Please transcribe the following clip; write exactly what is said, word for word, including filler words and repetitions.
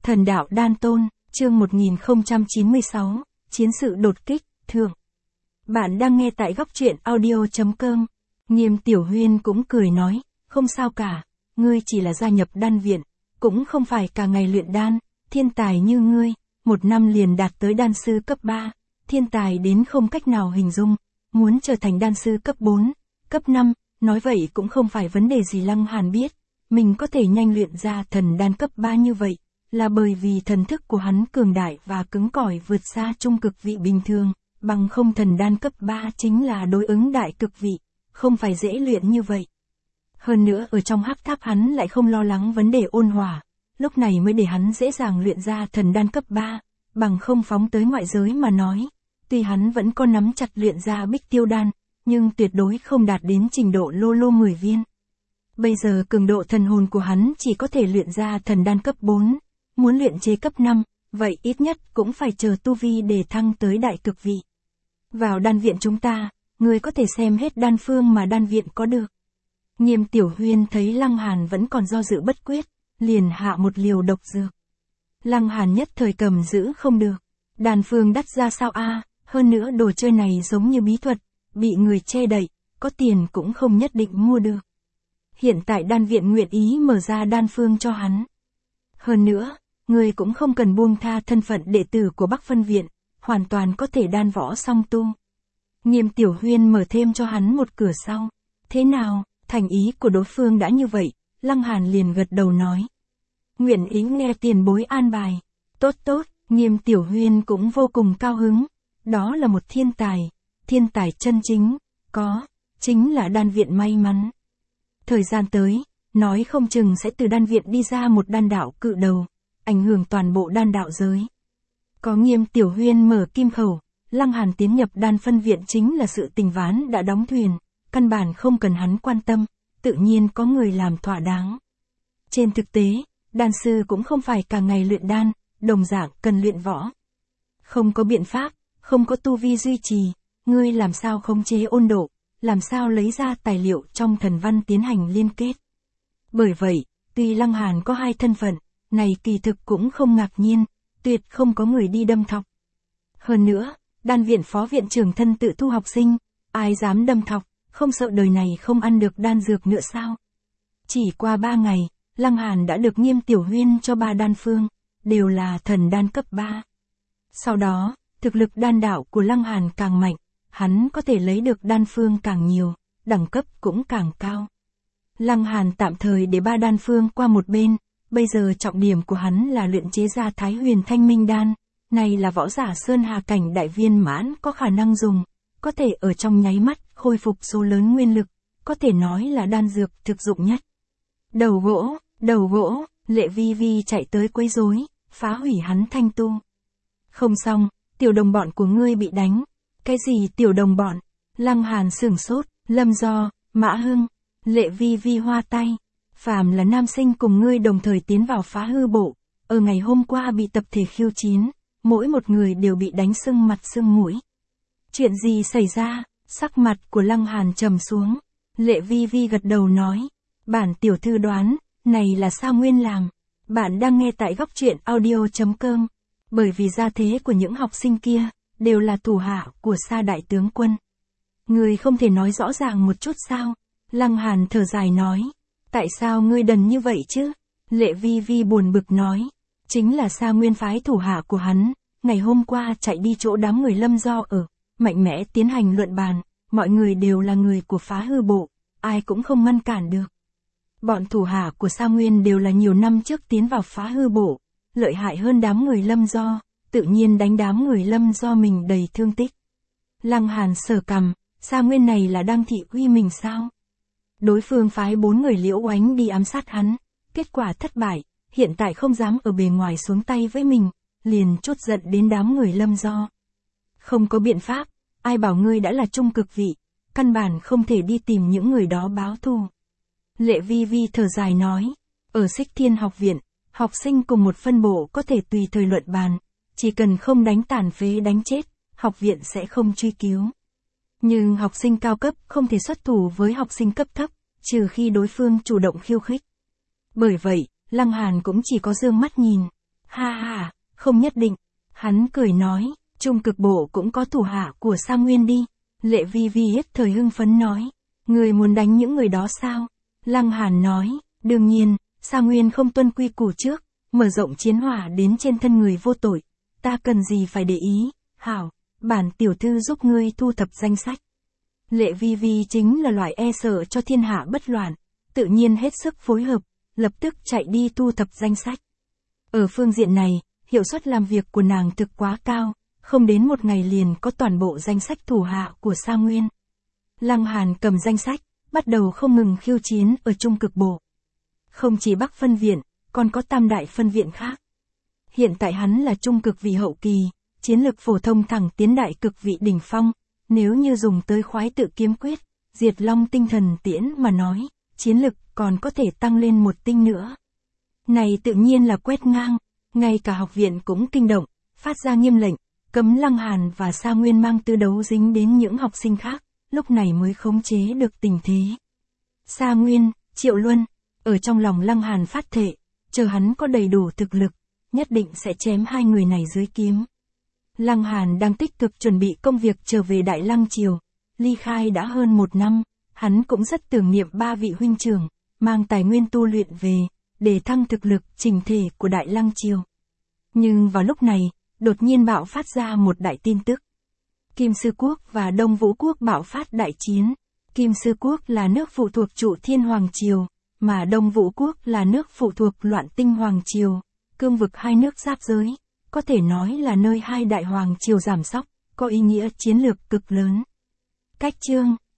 Thần đạo đan tôn, chương một nghìn không trăm chín mươi sáu, chiến sự đột kích, thượng. Bạn đang nghe tại góc truyện audio chấm com. Nghiêm Tiểu Huyên cũng cười nói, không sao cả, ngươi chỉ là gia nhập đan viện, cũng không phải cả ngày luyện đan, thiên tài như ngươi, một năm liền đạt tới đan sư cấp ba, thiên tài đến không cách nào hình dung, muốn trở thành đan sư cấp bốn, cấp năm, nói vậy cũng không phải vấn đề gì. Lăng Hàn biết, mình có thể nhanh luyện ra thần đan cấp ba như vậy, là bởi vì thần thức của hắn cường đại và cứng cỏi vượt xa trung cực vị bình thường, bằng không thần đan cấp ba chính là đối ứng đại cực vị, không phải dễ luyện như vậy. Hơn nữa ở trong hắc tháp hắn lại không lo lắng vấn đề ôn hòa, lúc này mới để hắn dễ dàng luyện ra thần đan cấp ba, bằng không phóng tới ngoại giới mà nói, tuy hắn vẫn có nắm chặt luyện ra bích tiêu đan, nhưng tuyệt đối không đạt đến trình độ lô lô mười viên. Bây giờ cường độ thần hồn của hắn chỉ có thể luyện ra thần đan cấp bốn, muốn luyện chế cấp năm, vậy ít nhất cũng phải chờ tu vi để thăng tới đại cực vị. Vào đan viện chúng ta, người có thể xem hết đan phương mà đan viện có được. Nghiêm Tiểu Huyên thấy Lăng Hàn vẫn còn do dự bất quyết, liền hạ một liều độc dược. Lăng Hàn nhất thời cầm giữ không được. Đan phương đắt ra sao a? Hơn nữa đồ chơi này giống như bí thuật, bị người che đậy, có tiền cũng không nhất định mua được. Hiện tại đan viện nguyện ý mở ra đan phương cho hắn. Hơn nữa, người cũng không cần buông tha thân phận đệ tử của Bắc Phân viện, hoàn toàn có thể đan võ song tu. Nghiêm Tiểu Huyên mở thêm cho hắn một cửa sau. Thế nào, thành ý của đối phương đã như vậy, Lăng Hàn liền gật đầu nói. Nguyện ý nghe tiền bối an bài. Tốt tốt, Nghiêm Tiểu Huyên cũng vô cùng cao hứng. Đó là một thiên tài, thiên tài chân chính, có, chính là đan viện may mắn. Thời gian tới, nói không chừng sẽ từ đan viện đi ra một đan đạo cự đầu, ảnh hưởng toàn bộ đan đạo giới. Có Nghiêm Tiểu Huyên mở kim khẩu, Lăng Hàn tiến nhập đan phân viện chính là sự tình ván đã đóng thuyền, căn bản không cần hắn quan tâm, tự nhiên có người làm thỏa đáng. Trên thực tế, đan sư cũng không phải cả ngày luyện đan, đồng dạng cần luyện võ. Không có biện pháp, không có tu vi duy trì, ngươi làm sao khống chế ôn độ, làm sao lấy ra tài liệu trong thần văn tiến hành liên kết. Bởi vậy, tuy Lăng Hàn có hai thân phận, này kỳ thực cũng không ngạc nhiên, tuyệt không có người đi đâm thọc. Hơn nữa, đan viện phó viện trưởng thân tự thu học sinh, ai dám đâm thọc, không sợ đời này không ăn được đan dược nữa sao? Chỉ qua ba ngày, Lăng Hàn đã được Nghiêm Tiểu Huyên cho ba đan phương, đều là thần đan cấp ba. Sau đó, thực lực đan đạo của Lăng Hàn càng mạnh, hắn có thể lấy được đan phương càng nhiều, đẳng cấp cũng càng cao. Lăng Hàn tạm thời để ba đan phương qua một bên, bây giờ trọng điểm của hắn là luyện chế ra Thái Huyền Thanh Minh đan, này là võ giả sơn hà cảnh đại viên mãn có khả năng dùng, có thể ở trong nháy mắt khôi phục số lớn nguyên lực, có thể nói là đan dược thực dụng nhất. Đầu gỗ, đầu gỗ, Lệ Vi Vi chạy tới quấy rối, phá hủy hắn thanh tu. Không xong, tiểu đồng bọn của ngươi bị đánh. Cái gì tiểu đồng bọn? Lăng Hàn sửng sốt, Lâm Do, Mã Hưng, Lệ Vi Vi hoa tay. Phàm là nam sinh cùng ngươi đồng thời tiến vào phá hư bộ, ở ngày hôm qua bị tập thể khiêu chiến, mỗi một người đều bị đánh sưng mặt sưng mũi. Chuyện gì xảy ra? Sắc mặt của Lăng Hàn trầm xuống. Lệ Vi Vi gật đầu nói, bản tiểu thư đoán, này là sao nguyên làm. Bạn đang nghe tại góc truyện audio chấm com. Bởi vì gia thế của những học sinh kia, đều là thủ hạ của Sa đại tướng quân. Ngươi không thể nói rõ ràng một chút sao? Lăng Hàn thở dài nói, tại sao ngươi đần như vậy chứ? Lệ Vi Vi buồn bực nói, chính là Sa nguyên phái thủ hạ của hắn, ngày hôm qua chạy đi chỗ đám người Lâm Do ở, mạnh mẽ tiến hành luận bàn, mọi người đều là người của phá hư bộ, ai cũng không ngăn cản được. Bọn thủ hạ của Sa Nguyên đều là nhiều năm trước tiến vào phá hư bộ, lợi hại hơn đám người Lâm Do, tự nhiên đánh đám người Lâm Do mình đầy thương tích. Lăng Hàn sờ cằm, Sa Nguyên này là đang thị uy mình sao? Đối phương phái bốn người Liễu Oánh đi ám sát hắn, kết quả thất bại, hiện tại không dám ở bề ngoài xuống tay với mình, liền chốt giận đến đám người Lâm Do. Không có biện pháp, ai bảo ngươi đã là trung cực vị, căn bản không thể đi tìm những người đó báo thù. Lệ Vi Vi thở dài nói, ở Xích Thiên học viện, học sinh cùng một phân bộ có thể tùy thời luận bàn, chỉ cần không đánh tàn phế đánh chết, học viện sẽ không truy cứu. Nhưng học sinh cao cấp không thể xuất thủ với học sinh cấp thấp, trừ khi đối phương chủ động khiêu khích. Bởi vậy, Lăng Hàn cũng chỉ có dương mắt nhìn. Ha ha, không nhất định. Hắn cười nói, Trung Cực Bộ cũng có thủ hạ của Sa Nguyên đi. Lệ Vi Vi hết thời hưng phấn nói, người muốn đánh những người đó sao? Lăng Hàn nói, đương nhiên, Sa Nguyên không tuân quy củ trước, mở rộng chiến hỏa đến trên thân người vô tội. Ta cần gì phải để ý, hảo, bản tiểu thư giúp ngươi thu thập danh sách. Lệ Vi Vi chính là loại e sợ cho thiên hạ bất loạn, tự nhiên hết sức phối hợp, lập tức chạy đi thu thập danh sách. Ở phương diện này, hiệu suất làm việc của nàng thực quá cao, không đến một ngày liền có toàn bộ danh sách thủ hạ của Sa Nguyên. Lăng Hàn cầm danh sách, bắt đầu không ngừng khiêu chiến ở Trung Cực Bộ. Không chỉ Bắc phân viện, còn có tam đại phân viện khác. Hiện tại hắn là trung cực vị hậu kỳ, chiến lực phổ thông thẳng tiến đại cực vị đỉnh phong, nếu như dùng tới khoái tự kiếm quyết, diệt long tinh thần tiễn mà nói, chiến lực còn có thể tăng lên một tinh nữa. Này tự nhiên là quét ngang, ngay cả học viện cũng kinh động, phát ra nghiêm lệnh, cấm Lăng Hàn và Sa Nguyên mang tư đấu dính đến những học sinh khác, lúc này mới khống chế được tình thế. Sa Nguyên, Triệu Luân, ở trong lòng Lăng Hàn phát thệ, chờ hắn có đầy đủ thực lực, nhất định sẽ chém hai người này dưới kiếm. Lăng Hàn đang tích cực chuẩn bị công việc trở về Đại Lăng Triều, ly khai đã hơn một năm, hắn cũng rất tưởng niệm ba vị huynh trưởng, mang tài nguyên tu luyện về, để thăng thực lực chỉnh thể của Đại Lăng Triều. Nhưng vào lúc này, đột nhiên bạo phát ra một đại tin tức. Kim Sư Quốc và Đông Vũ Quốc bạo phát đại chiến. Kim Sư Quốc là nước phụ thuộc Trụ Thiên Hoàng Triều, mà Đông Vũ Quốc là nước phụ thuộc Loạn Tinh Hoàng Triều, cương vực hai nước giáp giới, có thể nói là nơi hai đại hoàng triều giảm sóc, có ý nghĩa chiến lược cực lớn. Cách chương